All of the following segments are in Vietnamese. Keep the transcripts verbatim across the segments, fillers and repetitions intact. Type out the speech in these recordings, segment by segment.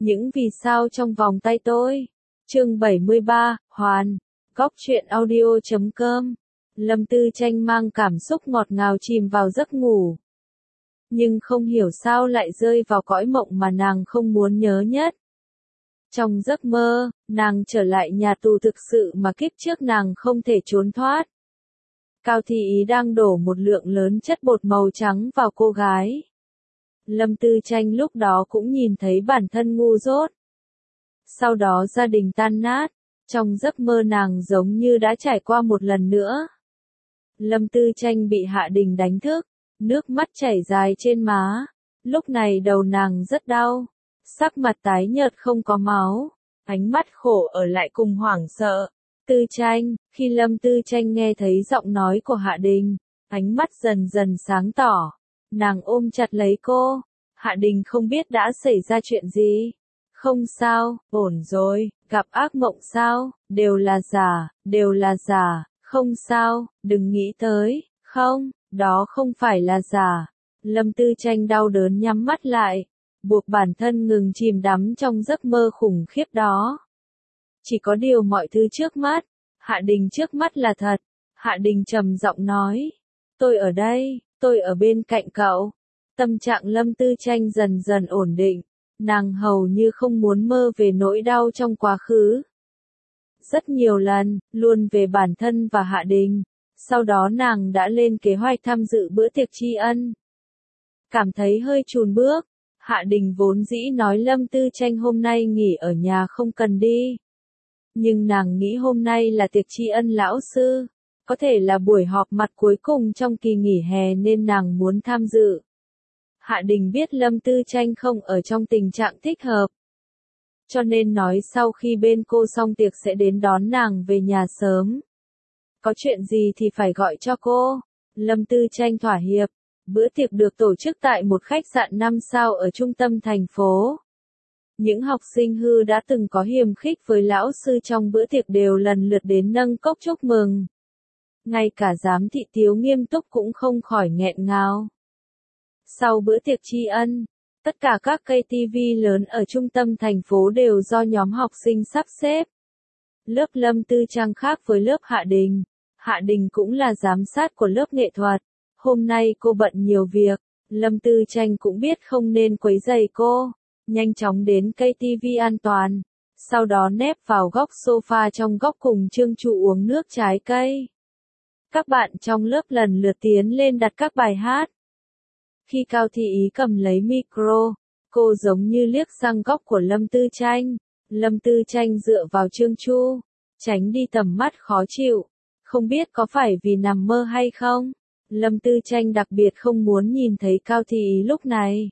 Những vì sao trong vòng tay tôi. Chương bảy mươi ba, Hoàn. Góc truyện audio chấm com. Lâm Tư Tranh mang cảm xúc ngọt ngào chìm vào giấc ngủ. Nhưng không hiểu sao lại rơi vào cõi mộng mà nàng không muốn nhớ nhất. Trong giấc mơ, nàng trở lại nhà tù thực sự mà kiếp trước nàng không thể trốn thoát. Cao Thị Ý đang đổ một lượng lớn chất bột màu trắng vào cô gái. Lâm Tư Tranh lúc đó cũng nhìn thấy bản thân ngu dốt. Sau đó gia đình tan nát, trong giấc mơ nàng giống như đã trải qua một lần nữa. Lâm Tư Tranh bị Hạ Đình đánh thức, nước mắt chảy dài trên má. Lúc này đầu nàng rất đau, sắc mặt tái nhợt không có máu, ánh mắt khổ ở lại cùng hoảng sợ. Tư Tranh, khi Lâm Tư Tranh nghe thấy giọng nói của Hạ Đình, ánh mắt dần dần sáng tỏ. Nàng ôm chặt lấy cô. Hạ Đình không biết đã xảy ra chuyện gì. Không sao, ổn rồi, gặp ác mộng sao, đều là giả, đều là giả, không sao, đừng nghĩ tới, không, đó không phải là giả. Lâm Tư Tranh đau đớn nhắm mắt lại, buộc bản thân ngừng chìm đắm trong giấc mơ khủng khiếp đó. Chỉ có điều mọi thứ trước mắt, Hạ Đình trước mắt là thật. Hạ Đình trầm giọng nói, tôi ở đây, tôi ở bên cạnh cậu. Tâm trạng Lâm Tư Tranh dần dần ổn định, nàng hầu như không muốn mơ về nỗi đau trong quá khứ. Rất nhiều lần, luôn về bản thân và Hạ Đình, sau đó nàng đã lên kế hoạch tham dự bữa tiệc tri ân. Cảm thấy hơi chùn bước, Hạ Đình vốn dĩ nói Lâm Tư Tranh hôm nay nghỉ ở nhà không cần đi. Nhưng nàng nghĩ hôm nay là tiệc tri ân lão sư, có thể là buổi họp mặt cuối cùng trong kỳ nghỉ hè nên nàng muốn tham dự. Hạ Đình biết Lâm Tư Tranh không ở trong tình trạng thích hợp, cho nên nói sau khi bên cô xong tiệc sẽ đến đón nàng về nhà sớm. Có chuyện gì thì phải gọi cho cô. Lâm Tư Tranh thỏa hiệp. Bữa tiệc được tổ chức tại một khách sạn năm sao ở trung tâm thành phố. Những học sinh hư đã từng có hiềm khích với lão sư trong bữa tiệc đều lần lượt đến nâng cốc chúc mừng. Ngay cả giám thị Tiếu nghiêm túc cũng không khỏi nghẹn ngào. Sau bữa tiệc tri ân, tất cả các cây ti vi lớn ở trung tâm thành phố đều do nhóm học sinh sắp xếp. Lớp Lâm Tư Trang khác với lớp Hạ Đình. Hạ Đình cũng là giám sát của lớp nghệ thuật. Hôm nay cô bận nhiều việc, Lâm Tư Tranh cũng biết không nên quấy rầy cô. Nhanh chóng đến cây ti vi an toàn. Sau đó nép vào góc sofa trong góc cùng Trương Trụ uống nước trái cây. Các bạn trong lớp lần lượt tiến lên đặt các bài hát. Khi Cao Thị Ý cầm lấy micro, cô giống như liếc sang góc của Lâm Tư Tranh. Lâm Tư Tranh dựa vào Trương Tru, tránh đi tầm mắt khó chịu. Không biết có phải vì nằm mơ hay không? Lâm Tư Tranh đặc biệt không muốn nhìn thấy Cao Thị Ý lúc này.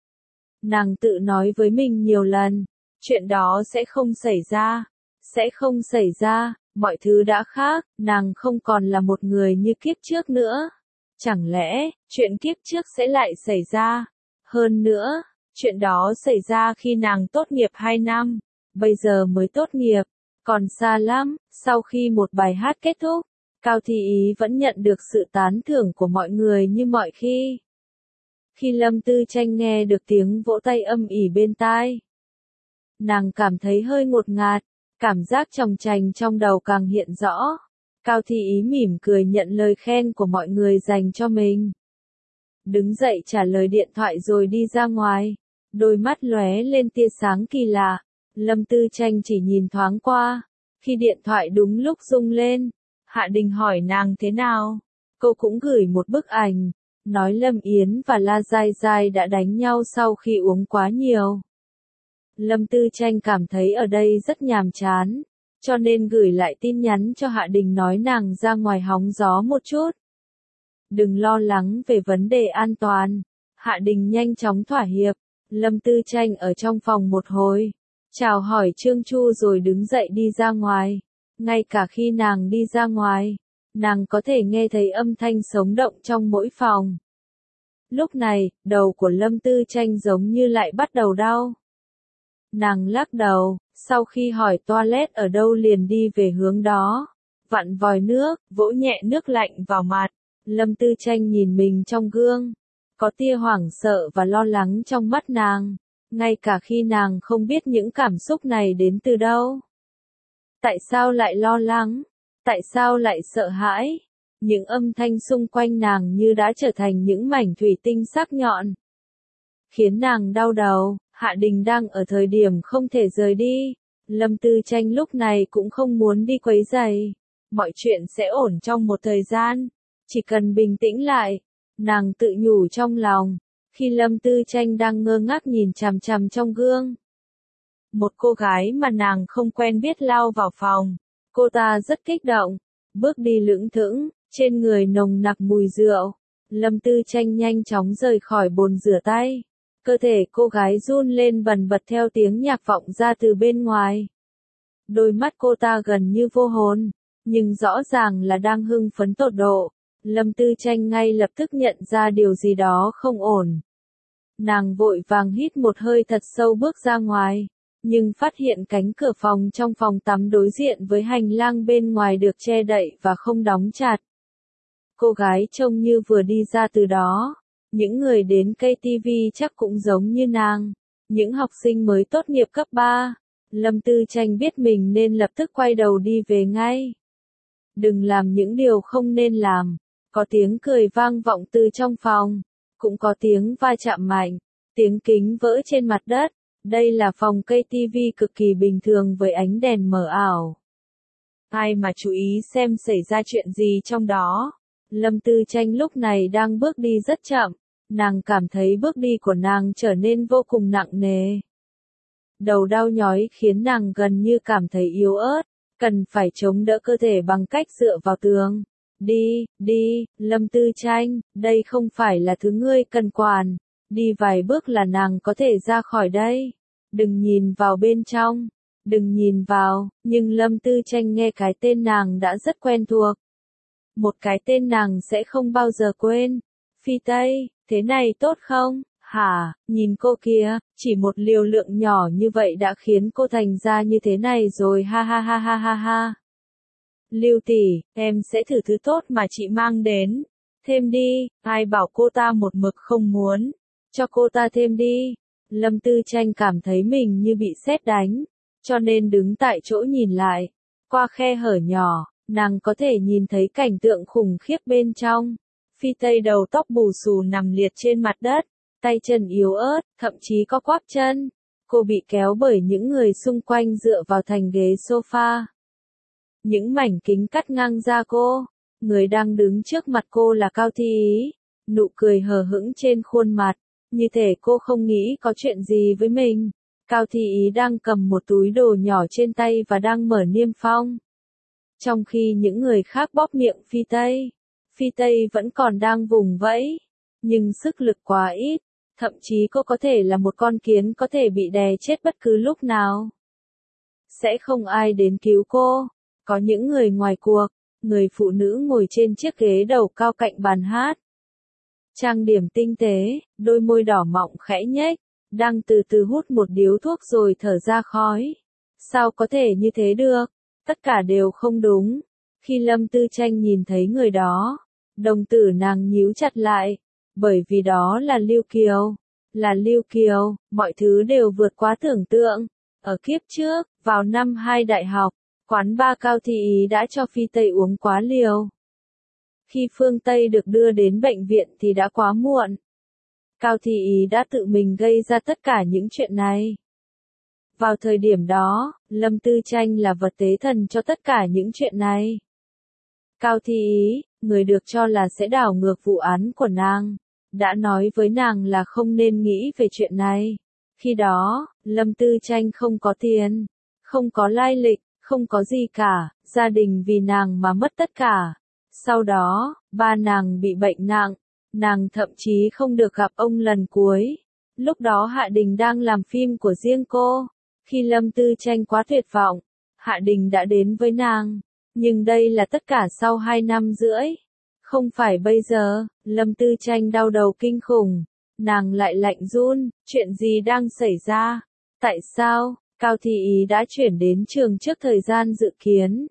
Nàng tự nói với mình nhiều lần, chuyện đó sẽ không xảy ra, sẽ không xảy ra, mọi thứ đã khác, nàng không còn là một người như kiếp trước nữa. Chẳng lẽ, chuyện kiếp trước sẽ lại xảy ra? Hơn nữa, chuyện đó xảy ra khi nàng tốt nghiệp hai năm, bây giờ mới tốt nghiệp, còn xa lắm. Sau khi một bài hát kết thúc, Cao Thị Ý vẫn nhận được sự tán thưởng của mọi người như mọi khi. Khi Lâm Tư Tranh nghe được tiếng vỗ tay âm ỉ bên tai, nàng cảm thấy hơi ngột ngạt, cảm giác chòng chành trong đầu càng hiện rõ. Cao Thị Ý mỉm cười nhận lời khen của mọi người dành cho mình. Đứng dậy trả lời điện thoại rồi đi ra ngoài, đôi mắt lóe lên tia sáng kỳ lạ. Lâm Tư Tranh chỉ nhìn thoáng qua, khi điện thoại đúng lúc rung lên, Hạ Đình hỏi nàng thế nào. Cô cũng gửi một bức ảnh, nói Lâm Yến và La Giai Giai đã đánh nhau sau khi uống quá nhiều. Lâm Tư Tranh cảm thấy ở đây rất nhàm chán, cho nên gửi lại tin nhắn cho Hạ Đình nói nàng ra ngoài hóng gió một chút. Đừng lo lắng về vấn đề an toàn. Hạ Đình nhanh chóng thỏa hiệp. Lâm Tư Tranh ở trong phòng một hồi, chào hỏi Trương Tru rồi đứng dậy đi ra ngoài. Ngay cả khi nàng đi ra ngoài, nàng có thể nghe thấy âm thanh sống động trong mỗi phòng. Lúc này, đầu của Lâm Tư Tranh giống như lại bắt đầu đau. Nàng lắc đầu, sau khi hỏi toilet ở đâu liền đi về hướng đó. Vặn vòi nước, vỗ nhẹ nước lạnh vào mặt. Lâm Tư Tranh nhìn mình trong gương. Có tia hoảng sợ và lo lắng trong mắt nàng. ngay cả khi nàng không biết những cảm xúc này đến từ đâu. Tại sao lại lo lắng? Tại sao lại sợ hãi? Những âm thanh xung quanh nàng như đã trở thành những mảnh thủy tinh sắc nhọn, khiến nàng đau đầu. Hạ Đình đang ở thời điểm không thể rời đi. Lâm Tư Tranh lúc này cũng không muốn đi quấy rầy. Mọi chuyện sẽ ổn trong một thời gian. Chỉ cần bình tĩnh lại. Nàng tự nhủ trong lòng. Khi Lâm Tư Tranh đang ngơ ngác nhìn chằm chằm trong gương, một cô gái mà nàng không quen biết lao vào phòng. Cô ta rất kích động, bước đi lững thững, trên người nồng nặc mùi rượu. Lâm Tư Tranh nhanh chóng rời khỏi bồn rửa tay. Cơ thể cô gái run lên bần bật theo tiếng nhạc vọng ra từ bên ngoài. Đôi mắt cô ta gần như vô hồn, nhưng rõ ràng là đang hưng phấn tột độ. Lâm Tư Tranh ngay lập tức nhận ra điều gì đó không ổn. Nàng vội vàng hít một hơi thật sâu bước ra ngoài, nhưng phát hiện cánh cửa phòng trong phòng tắm đối diện với hành lang bên ngoài được che đậy và không đóng chặt. Cô gái trông như vừa đi ra từ đó. Những người đến ca tê vê chắc cũng giống như nàng. Những học sinh mới tốt nghiệp cấp ba. Lâm Tư Tranh biết mình nên lập tức quay đầu đi về ngay. Đừng làm những điều không nên làm. Có tiếng cười vang vọng từ trong phòng. Cũng có tiếng va chạm mạnh. Tiếng kính vỡ trên mặt đất. Đây là phòng ca tê vê cực kỳ bình thường với ánh đèn mờ ảo. Ai mà chú ý xem xảy ra chuyện gì trong đó. Lâm Tư Tranh lúc này đang bước đi rất chậm. Nàng cảm thấy bước đi của nàng trở nên vô cùng nặng nề. Đầu đau nhói khiến nàng gần như cảm thấy yếu ớt, cần phải chống đỡ cơ thể bằng cách dựa vào tường. Đi, đi, Lâm Tư Tranh, đây không phải là thứ ngươi cần quản. Đi vài bước là nàng có thể ra khỏi đây. Đừng nhìn vào bên trong, đừng nhìn vào, nhưng Lâm Tư Tranh nghe cái tên nàng đã rất quen thuộc. Một cái tên nàng sẽ không bao giờ quên. Phi Tây, thế này tốt không? Hả, nhìn cô kia, chỉ một liều lượng nhỏ như vậy đã khiến cô thành ra như thế này rồi, ha ha ha ha ha ha. Lưu tỷ, em sẽ thử thứ tốt mà chị mang đến. Thêm đi, ai bảo cô ta một mực không muốn. Cho cô ta thêm đi. Lâm Tư Tranh cảm thấy mình như bị sét đánh, cho nên đứng tại chỗ nhìn lại. Qua khe hở nhỏ, nàng có thể nhìn thấy cảnh tượng khủng khiếp bên trong. Phi Tây đầu tóc bù xù nằm liệt trên mặt đất, tay chân yếu ớt, thậm chí có quắp chân. Cô bị kéo bởi những người xung quanh dựa vào thành ghế sofa. Những mảnh kính cắt ngang da cô. Người đang đứng trước mặt cô là Cao Thi Ý, nụ cười hờ hững trên khuôn mặt, như thể cô không nghĩ có chuyện gì với mình. Cao Thi Ý đang cầm một túi đồ nhỏ trên tay và đang mở niêm phong. Trong khi những người khác bóp miệng Phi Tây, Phi Tây vẫn còn đang vùng vẫy, nhưng sức lực quá ít, thậm chí cô có thể là một con kiến có thể bị đè chết bất cứ lúc nào. Sẽ không ai đến cứu cô. Có những người ngoài cuộc, người phụ nữ ngồi trên chiếc ghế đầu cao cạnh bàn hát. Trang điểm tinh tế, đôi môi đỏ mọng khẽ nhếch, đang từ từ hút một điếu thuốc rồi thở ra khói. Sao có thể như thế được? Tất cả đều không đúng. Khi Lâm Tư Tranh nhìn thấy người đó, đồng tử nàng nhíu chặt lại, bởi vì đó là Lưu Kiều. Là Lưu Kiều, mọi thứ đều vượt quá tưởng tượng. Ở kiếp trước, vào năm hai đại học, quán bar Cao Thi Ý đã cho Phi Tây uống quá liều. Khi Phương Tây được đưa đến bệnh viện thì đã quá muộn. Cao Thi Ý đã tự mình gây ra tất cả những chuyện này. Vào thời điểm đó, Lâm Tư Tranh là vật tế thần cho tất cả những chuyện này. Cao Thi Ý, người được cho là sẽ đảo ngược vụ án của nàng, đã nói với nàng là không nên nghĩ về chuyện này. Khi đó, Lâm Tư Tranh không có tiền, không có lai lịch, không có gì cả, gia đình vì nàng mà mất tất cả. Sau đó, ba nàng bị bệnh nặng, nàng thậm chí không được gặp ông lần cuối. Lúc đó Hạ Đình đang làm phim của riêng cô. Khi Lâm Tư Tranh quá tuyệt vọng, Hạ Đình đã đến với nàng. Nhưng đây là tất cả sau hai năm rưỡi. Không phải bây giờ. Lâm Tư Tranh đau đầu kinh khủng. Nàng lại lạnh run, chuyện gì đang xảy ra? Tại sao? Cao Thi Ý đã chuyển đến trường trước thời gian dự kiến.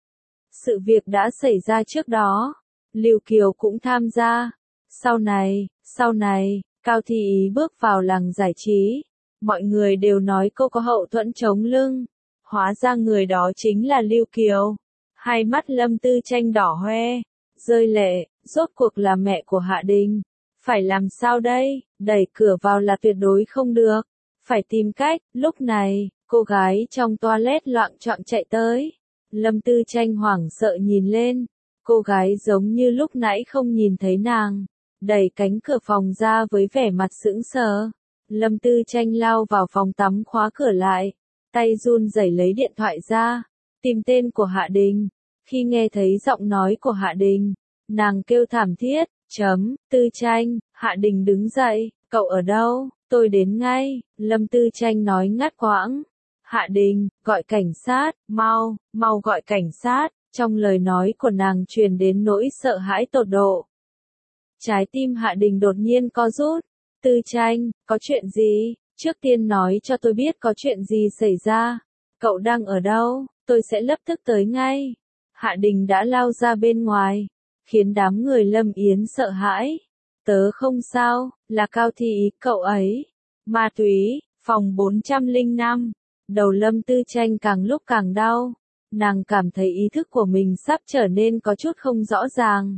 Sự việc đã xảy ra trước đó. Lưu Kiều cũng tham gia. Sau này, sau này, Cao Thi Ý bước vào làng giải trí. Mọi người đều nói cô có hậu thuẫn chống lưng. Hóa ra người đó chính là Lưu Kiều. Hai mắt Lâm Tư Tranh đỏ hoe, rơi lệ, rốt cuộc là mẹ của Hạ Đình. Phải làm sao đây, đẩy cửa vào là tuyệt đối không được. Phải tìm cách, lúc này, cô gái trong toilet loạng choạng chạy tới. Lâm Tư Tranh hoảng sợ nhìn lên. Cô gái giống như lúc nãy không nhìn thấy nàng. Đẩy cánh cửa phòng ra với vẻ mặt sững sờ. Lâm Tư Tranh lao vào phòng tắm khóa cửa lại. Tay run rẩy lấy điện thoại ra. Tìm tên của Hạ Đình. Khi nghe thấy giọng nói của Hạ Đình, nàng kêu thảm thiết, chấm, Tư Tranh, Hạ Đình đứng dậy, cậu ở đâu, tôi đến ngay, Lâm Tư Tranh nói ngắt quãng. Hạ Đình, gọi cảnh sát, mau, mau gọi cảnh sát, trong lời nói của nàng truyền đến nỗi sợ hãi tột độ. Trái tim Hạ Đình đột nhiên co rút. Tư Tranh, có chuyện gì? Trước tiên nói cho tôi biết có chuyện gì xảy ra. Cậu đang ở đâu? Tôi sẽ lập tức tới ngay. Hạ Đình đã lao ra bên ngoài, khiến đám người Lâm Yến sợ hãi. Tớ không sao, là Cao Thi Ý cậu ấy. Ma túy, phòng bốn trăm lẻ năm. Đầu Lâm Tư Tranh càng lúc càng đau. Nàng cảm thấy ý thức của mình sắp trở nên có chút không rõ ràng.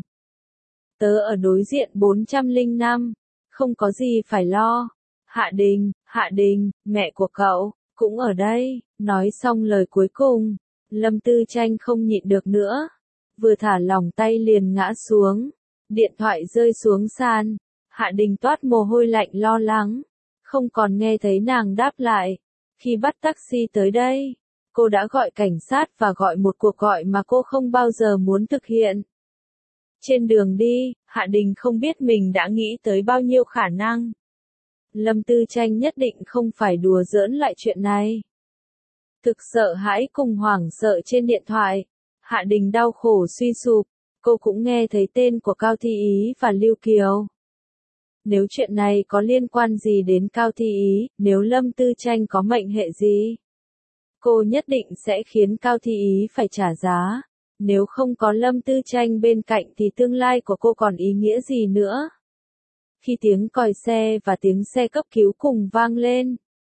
Tớ ở đối diện bốn trăm lẻ năm, không có gì phải lo. Hạ Đình, Hạ Đình, mẹ của cậu, cũng ở đây. Nói xong lời cuối cùng, Lâm Tư Tranh không nhịn được nữa. Vừa thả lỏng tay liền ngã xuống. Điện thoại rơi xuống sàn. Hạ Đình toát mồ hôi lạnh lo lắng. Không còn nghe thấy nàng đáp lại. Khi bắt taxi tới đây, cô đã gọi cảnh sát và gọi một cuộc gọi mà cô không bao giờ muốn thực hiện. Trên đường đi, Hạ Đình không biết mình đã nghĩ tới bao nhiêu khả năng. Lâm Tư Tranh nhất định không phải đùa giỡn lại chuyện này. Thực sợ hãi cùng hoảng sợ trên điện thoại. Hạ Đình đau khổ suy sụp. Cô cũng nghe thấy tên của Cao Thi Ý và Lưu Kiều. Nếu chuyện này có liên quan gì đến Cao Thi Ý, nếu Lâm Tư Tranh có mệnh hệ gì, cô nhất định sẽ khiến Cao Thi Ý phải trả giá. Nếu không có Lâm Tư Tranh bên cạnh thì tương lai của cô còn ý nghĩa gì nữa. Khi tiếng còi xe và tiếng xe cấp cứu cùng vang lên,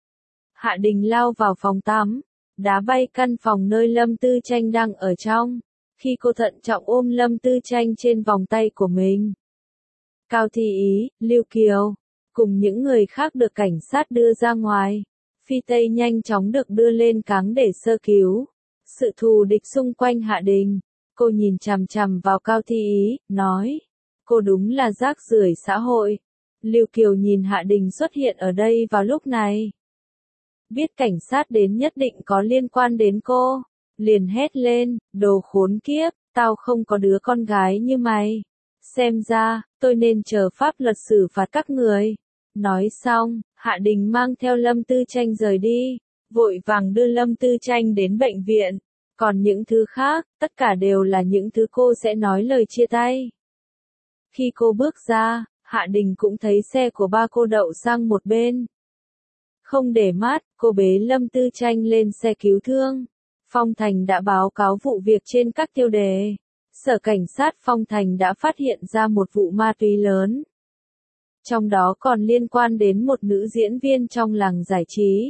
Hạ Đình lao vào phòng tắm, đá bay căn phòng nơi Lâm Tư Tranh đang ở trong. Khi cô thận trọng ôm Lâm Tư Tranh trên vòng tay của mình, Cao Thi Ý, Lưu Kiều, cùng những người khác được cảnh sát đưa ra ngoài. Phi Tây nhanh chóng được đưa lên cáng để sơ cứu. Sự thù địch xung quanh Hạ Đình. Cô nhìn chằm chằm vào Cao Thi Ý, nói. Cô đúng là rác rưởi xã hội. Lưu Kiều nhìn Hạ Đình xuất hiện ở đây vào lúc này. Biết cảnh sát đến nhất định có liên quan đến cô. Liền hét lên, đồ khốn kiếp, tao không có đứa con gái như mày. Xem ra, tôi nên chờ pháp luật xử phạt các người. Nói xong, Hạ Đình mang theo Lâm Tư Tranh rời đi. Vội vàng đưa Lâm Tư Tranh đến bệnh viện. Còn những thứ khác, tất cả đều là những thứ cô sẽ nói lời chia tay. Khi cô bước ra, Hạ Đình cũng thấy xe của ba cô đậu sang một bên. Không để mắt, cô bế Lâm Tư Tranh lên xe cứu thương. Phong Thành đã báo cáo vụ việc trên các tiêu đề. Sở cảnh sát Phong Thành đã phát hiện ra một vụ ma túy lớn. Trong đó còn liên quan đến một nữ diễn viên trong làng giải trí.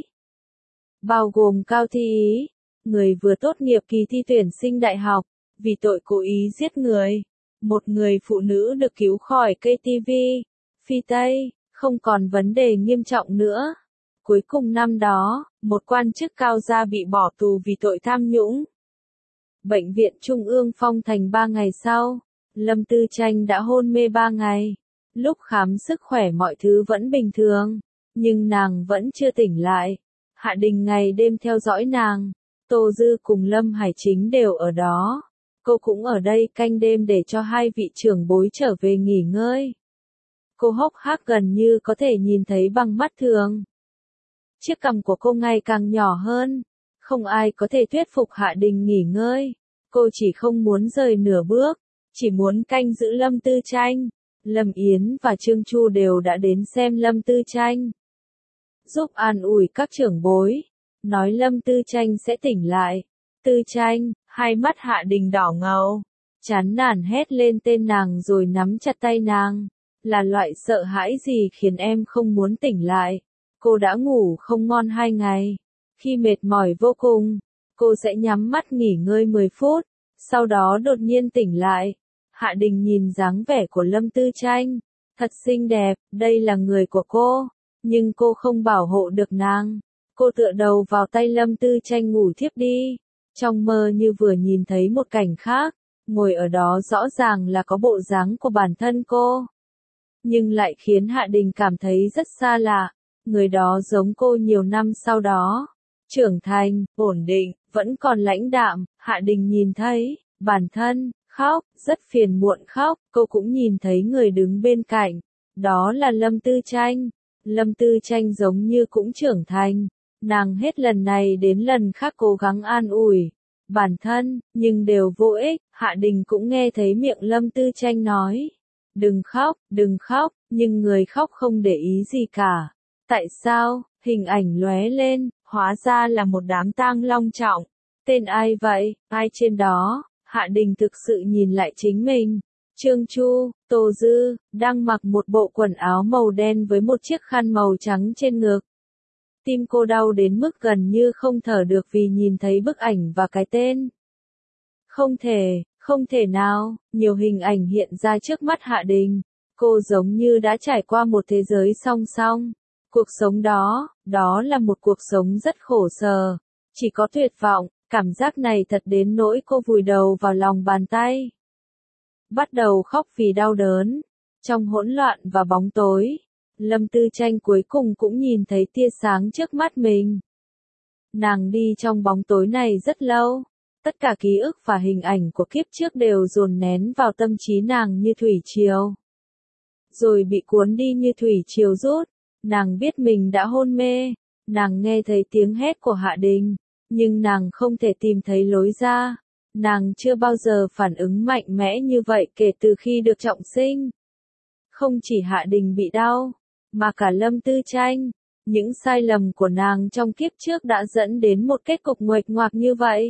Bao gồm Cao Thi Ý, người vừa tốt nghiệp kỳ thi tuyển sinh đại học, vì tội cố ý giết người. Một người phụ nữ được cứu khỏi cây ti vi. Phi Tây, không còn vấn đề nghiêm trọng nữa. Cuối cùng năm đó, một quan chức cao gia bị bỏ tù vì tội tham nhũng. Bệnh viện Trung ương Phong Thành ba ngày sau, Lâm Tư Tranh đã hôn mê ba ngày. Lúc khám sức khỏe mọi thứ vẫn bình thường, nhưng nàng vẫn chưa tỉnh lại. Hạ Đình ngày đêm theo dõi nàng. Tô Dư cùng Lâm Hải Chính đều ở đó. Cô cũng ở đây canh đêm để cho hai vị trưởng bối trở về nghỉ ngơi. Cô hốc hác gần như có thể nhìn thấy bằng mắt thường. Chiếc cằm của cô ngày càng nhỏ hơn. Không ai có thể thuyết phục Hạ Đình nghỉ ngơi. Cô chỉ không muốn rời nửa bước. Chỉ muốn canh giữ Lâm Tư Tranh. Lâm Yến và Trương Chu đều đã đến xem Lâm Tư Tranh. Giúp an ủi các trưởng bối. Nói Lâm Tư Tranh sẽ tỉnh lại. Tư Tranh, hai mắt Hạ Đình đỏ ngầu. Chán nản hét lên tên nàng rồi nắm chặt tay nàng. Là loại sợ hãi gì khiến em không muốn tỉnh lại? cô đã ngủ không ngon hai ngày. Khi mệt mỏi vô cùng, cô sẽ nhắm mắt nghỉ ngơi mười phút, sau đó đột nhiên tỉnh lại. Hạ Đình nhìn dáng vẻ của Lâm Tư Tranh, thật xinh đẹp, đây là người của cô, nhưng cô không bảo hộ được nàng. Cô tựa đầu vào tay Lâm Tư Tranh ngủ thiếp đi, trong mơ như vừa nhìn thấy một cảnh khác, ngồi ở đó rõ ràng là có bộ dáng của bản thân cô. Nhưng lại khiến Hạ Đình cảm thấy rất xa lạ, người đó giống cô nhiều năm sau đó. Trưởng thành, ổn định, vẫn còn lãnh đạm, Hạ Đình nhìn thấy, bản thân, khóc, rất phiền muộn khóc, cô cũng nhìn thấy người đứng bên cạnh, đó là Lâm Tư Tranh. Lâm Tư Tranh giống như cũng trưởng thành, nàng hết lần này đến lần khác cố gắng an ủi bản thân, nhưng đều vô ích. Hạ Đình cũng nghe thấy miệng Lâm Tư Tranh nói, đừng khóc, đừng khóc, nhưng người khóc không để ý gì cả. Tại sao? Hình ảnh lóe lên, hóa ra là một đám tang long trọng. Tên ai vậy? Ai trên đó? Hạ Đình thực sự nhìn lại chính mình. Trương Chu, Tô Dư, đang mặc một bộ quần áo màu đen với một chiếc khăn màu trắng trên ngực. Tim cô đau đến mức gần như không thở được vì nhìn thấy bức ảnh và cái tên. Không thể, không thể nào, nhiều hình ảnh hiện ra trước mắt Hạ Đình. Cô giống như đã trải qua một thế giới song song. Cuộc sống đó, đó là một cuộc sống rất khổ sở, chỉ có tuyệt vọng, cảm giác này thật đến nỗi cô vùi đầu vào lòng bàn tay. Bắt đầu khóc vì đau đớn. Trong hỗn loạn và bóng tối, Lâm Tư Tranh cuối cùng cũng nhìn thấy tia sáng trước mắt mình. Nàng đi trong bóng tối này rất lâu, tất cả ký ức và hình ảnh của kiếp trước đều dồn nén vào tâm trí nàng như thủy triều. Rồi bị cuốn đi như thủy triều rút. Nàng biết mình đã hôn mê, nàng nghe thấy tiếng hét của Hạ Đình, nhưng nàng không thể tìm thấy lối ra. Nàng chưa bao giờ phản ứng mạnh mẽ như vậy kể từ khi được trọng sinh. Không chỉ Hạ Đình bị đau, mà cả Lâm Tư Tranh. Những sai lầm của nàng trong kiếp trước đã dẫn đến một kết cục nguệch ngoạc như vậy.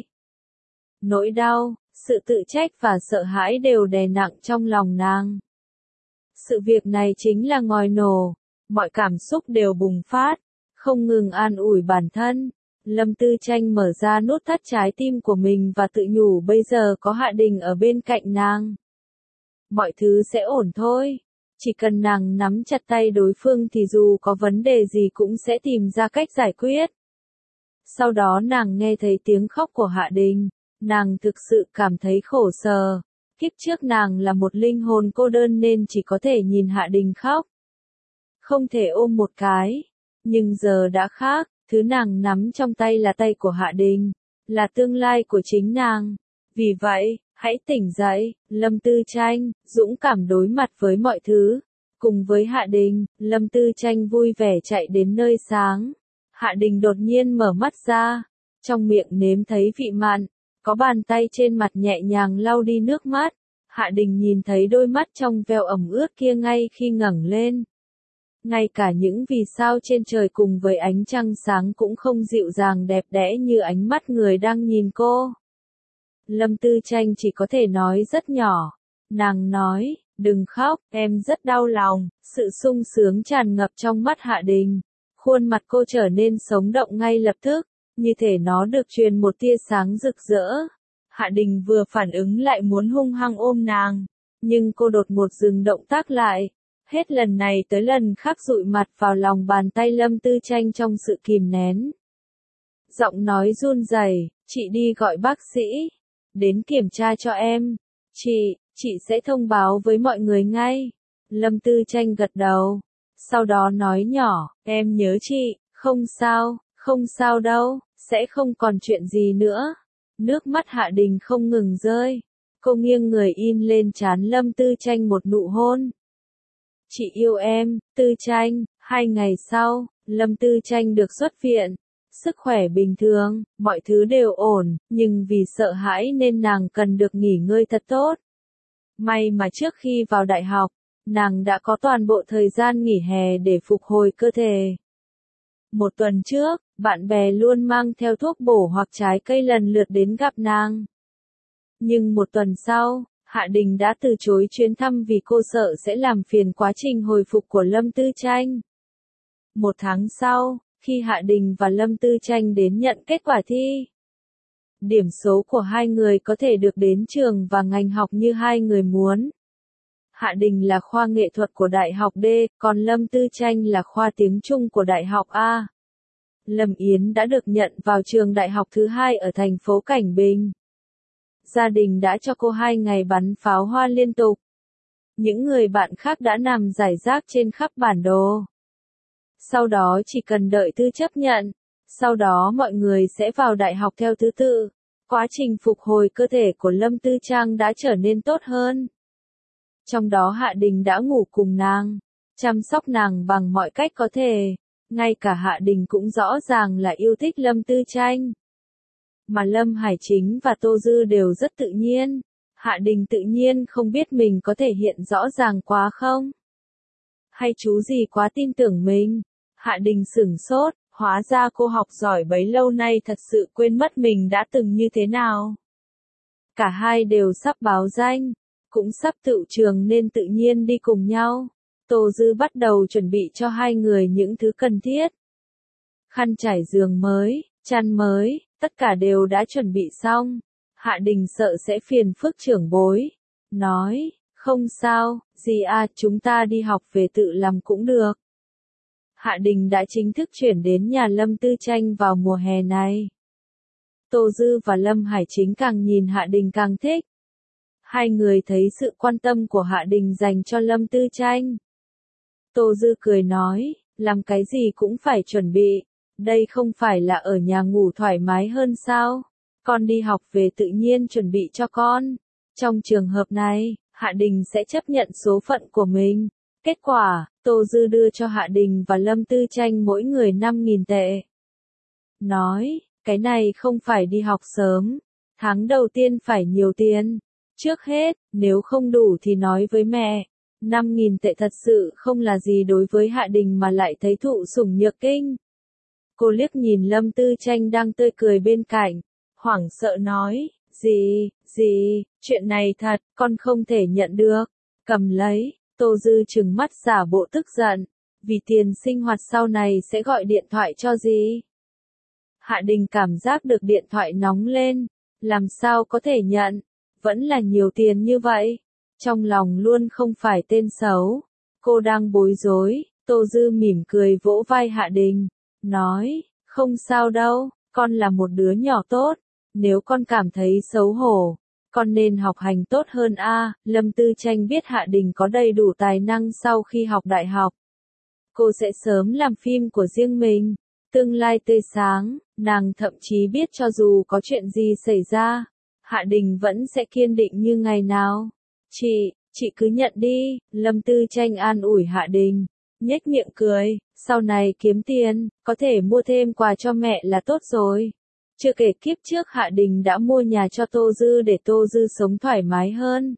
Nỗi đau, sự tự trách và sợ hãi đều đè nặng trong lòng nàng. Sự việc này chính là ngòi nổ. Mọi cảm xúc đều bùng phát, không ngừng an ủi bản thân. Lâm Tư Tranh mở ra nút thắt trái tim của mình và tự nhủ bây giờ có Hạ Đình ở bên cạnh nàng. Mọi thứ sẽ ổn thôi. Chỉ cần nàng nắm chặt tay đối phương thì dù có vấn đề gì cũng sẽ tìm ra cách giải quyết. Sau đó nàng nghe thấy tiếng khóc của Hạ Đình. Nàng thực sự cảm thấy khổ sở. Kiếp trước nàng là một linh hồn cô đơn nên chỉ có thể nhìn Hạ Đình khóc. Không thể ôm một cái, nhưng giờ đã khác, thứ nàng nắm trong tay là tay của Hạ Đình, là tương lai của chính nàng. Vì vậy, hãy tỉnh dậy, Lâm Tư Tranh, dũng cảm đối mặt với mọi thứ. Cùng với Hạ Đình, Lâm Tư Tranh vui vẻ chạy đến nơi sáng. Hạ Đình đột nhiên mở mắt ra, trong miệng nếm thấy vị mặn, có bàn tay trên mặt nhẹ nhàng lau đi nước mắt. Hạ Đình nhìn thấy đôi mắt trong veo ẩm ướt kia ngay khi ngẩng lên. Ngay cả những vì sao trên trời cùng với ánh trăng sáng cũng không dịu dàng đẹp đẽ như ánh mắt người đang nhìn cô. Lâm Tư Tranh chỉ có thể nói rất nhỏ. Nàng nói, đừng khóc, em rất đau lòng. Sự sung sướng tràn ngập trong mắt Hạ Đình. Khuôn mặt cô trở nên sống động ngay lập tức, như thể nó được truyền một tia sáng rực rỡ. Hạ Đình vừa phản ứng lại muốn hung hăng ôm nàng, nhưng cô đột ngột dừng động tác lại. Hết lần này tới lần khác dụi mặt vào lòng bàn tay Lâm Tư Tranh trong sự kìm nén. Giọng nói run rẩy, chị đi gọi bác sĩ, đến kiểm tra cho em. Chị, chị sẽ thông báo với mọi người ngay. Lâm Tư Tranh gật đầu, sau đó nói nhỏ, em nhớ chị, không sao, không sao đâu, sẽ không còn chuyện gì nữa. Nước mắt Hạ Đình không ngừng rơi, cô nghiêng người in lên trán Lâm Tư Tranh một nụ hôn. Chị yêu em, Tư Tranh. Hai ngày sau, Lâm Tư Tranh được xuất viện. Sức khỏe bình thường, mọi thứ đều ổn, nhưng vì sợ hãi nên nàng cần được nghỉ ngơi thật tốt. May mà trước khi vào đại học, nàng đã có toàn bộ thời gian nghỉ hè để phục hồi cơ thể. Một tuần trước, bạn bè luôn mang theo thuốc bổ hoặc trái cây lần lượt đến gặp nàng. Nhưng một tuần sau, Hạ Đình đã từ chối chuyến thăm vì cô sợ sẽ làm phiền quá trình hồi phục của Lâm Tư Tranh. Một tháng sau, khi Hạ Đình và Lâm Tư Tranh đến nhận kết quả thi, điểm số của hai người có thể được đến trường và ngành học như hai người muốn. Hạ Đình là khoa nghệ thuật của Đại học D, còn Lâm Tư Tranh là khoa tiếng Trung của Đại học A. Lâm Yến đã được nhận vào trường đại học thứ hai ở thành phố Cảnh Bình. Gia đình đã cho cô hai ngày bắn pháo hoa liên tục. Những người bạn khác đã nằm rải rác trên khắp bản đồ. Sau đó chỉ cần đợi thư chấp nhận. Sau đó mọi người sẽ vào đại học theo thứ tự. Quá trình phục hồi cơ thể của Lâm Tư Trang đã trở nên tốt hơn. Trong đó Hạ Đình đã ngủ cùng nàng, chăm sóc nàng bằng mọi cách có thể. Ngay cả Hạ Đình cũng rõ ràng là yêu thích Lâm Tư Tranh. Mà Lâm Hải Chính và Tô Dư đều rất tự nhiên. Hạ Đình tự nhiên không biết mình có thể hiện rõ ràng quá không? Hay chú gì quá tin tưởng mình? Hạ Đình sửng sốt, hóa ra cô học giỏi bấy lâu nay thật sự quên mất mình đã từng như thế nào. Cả hai đều sắp báo danh, cũng sắp tựu trường nên tự nhiên đi cùng nhau. Tô Dư bắt đầu chuẩn bị cho hai người những thứ cần thiết. Khăn trải giường mới, chăn mới, tất cả đều đã chuẩn bị xong. Hạ Đình sợ sẽ phiền phức trưởng bối. Nói, không sao, dì à, chúng ta đi học về tự làm cũng được. Hạ Đình đã chính thức chuyển đến nhà Lâm Tư Tranh vào mùa hè này. Tô Dư và Lâm Hải Chính càng nhìn Hạ Đình càng thích. Hai người thấy sự quan tâm của Hạ Đình dành cho Lâm Tư Tranh. Tô Dư cười nói, làm cái gì cũng phải chuẩn bị. Đây không phải là ở nhà ngủ thoải mái hơn sao? Con đi học về tự nhiên chuẩn bị cho con. Trong trường hợp này, Hạ Đình sẽ chấp nhận số phận của mình. Kết quả, Tô Dư đưa cho Hạ Đình và Lâm Tư Tranh mỗi người năm nghìn tệ. Nói, cái này không phải đi học sớm. Tháng đầu tiên phải nhiều tiền. Trước hết, nếu không đủ thì nói với mẹ. năm nghìn tệ thật sự không là gì đối với Hạ Đình mà lại thấy thụ sủng nhược kinh. Cô liếc nhìn Lâm Tư Tranh đang tươi cười bên cạnh, hoảng sợ nói, gì, gì, chuyện này thật, con không thể nhận được. Cầm lấy, Tô Dư trừng mắt giả bộ tức giận, vì tiền sinh hoạt sau này sẽ gọi điện thoại cho gì. Hạ Đình cảm giác được điện thoại nóng lên, làm sao có thể nhận, vẫn là nhiều tiền như vậy. Trong lòng luôn không phải tên xấu. Cô đang bối rối, Tô Dư mỉm cười vỗ vai Hạ Đình, nói, không sao đâu, con là một đứa nhỏ tốt, nếu con cảm thấy xấu hổ, con nên học hành tốt hơn a. Lâm Tư Tranh biết Hạ Đình có đầy đủ tài năng sau khi học đại học. Cô sẽ sớm làm phim của riêng mình, tương lai tươi sáng, nàng thậm chí biết cho dù có chuyện gì xảy ra, Hạ Đình vẫn sẽ kiên định như ngày nào. Chị, chị cứ nhận đi, Lâm Tư Tranh an ủi Hạ Đình, nhếch miệng cười, sau này kiếm tiền, có thể mua thêm quà cho mẹ là tốt rồi. Chưa kể kiếp trước Hạ Đình đã mua nhà cho Tô Dư để Tô Dư sống thoải mái hơn.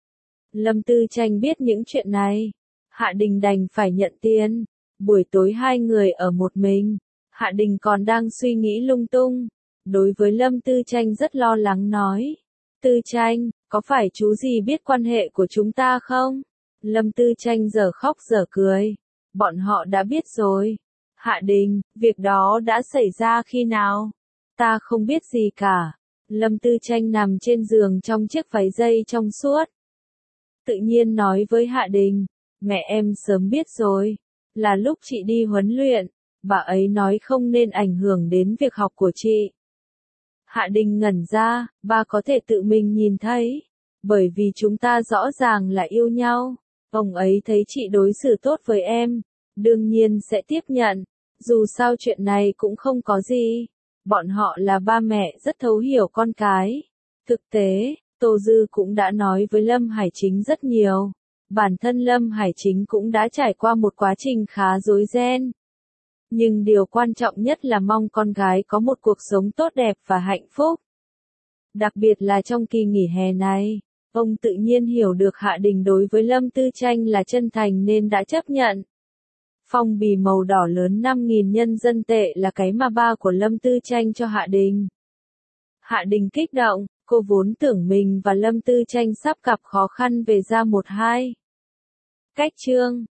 Lâm Tư Tranh biết những chuyện này, Hạ Đình đành phải nhận tiền. Buổi tối hai người ở một mình, Hạ Đình còn đang suy nghĩ lung tung. Đối với Lâm Tư Tranh rất lo lắng nói, Tư Tranh, có phải chú gì biết quan hệ của chúng ta không? Lâm Tư Tranh giờ khóc giờ cười. Bọn họ đã biết rồi. Hạ Đình, việc đó đã xảy ra khi nào? Ta không biết gì cả. Lâm Tư Tranh nằm trên giường trong chiếc váy dây trong suốt. Tự nhiên nói với Hạ Đình, mẹ em sớm biết rồi. Là lúc chị đi huấn luyện, bà ấy nói không nên ảnh hưởng đến việc học của chị. Hạ Đình ngẩn ra, ba có thể tự mình nhìn thấy. Bởi vì chúng ta rõ ràng là yêu nhau. Ông ấy thấy chị đối xử tốt với em, đương nhiên sẽ tiếp nhận. Dù sao chuyện này cũng không có gì. Bọn họ là ba mẹ rất thấu hiểu con cái. Thực tế, Tô Dư cũng đã nói với Lâm Hải Chính rất nhiều. Bản thân Lâm Hải Chính cũng đã trải qua một quá trình khá rối ren. Nhưng điều quan trọng nhất là mong con gái có một cuộc sống tốt đẹp và hạnh phúc. Đặc biệt là trong kỳ nghỉ hè này, ông tự nhiên hiểu được Hạ Đình đối với Lâm Tư Tranh là chân thành nên đã chấp nhận. Phong bì màu đỏ lớn năm nghìn nhân dân tệ là cái mà ba của Lâm Tư Tranh cho Hạ Đình. Hạ Đình kích động, cô vốn tưởng mình và Lâm Tư Tranh sắp gặp khó khăn về ra một hai. Cách chương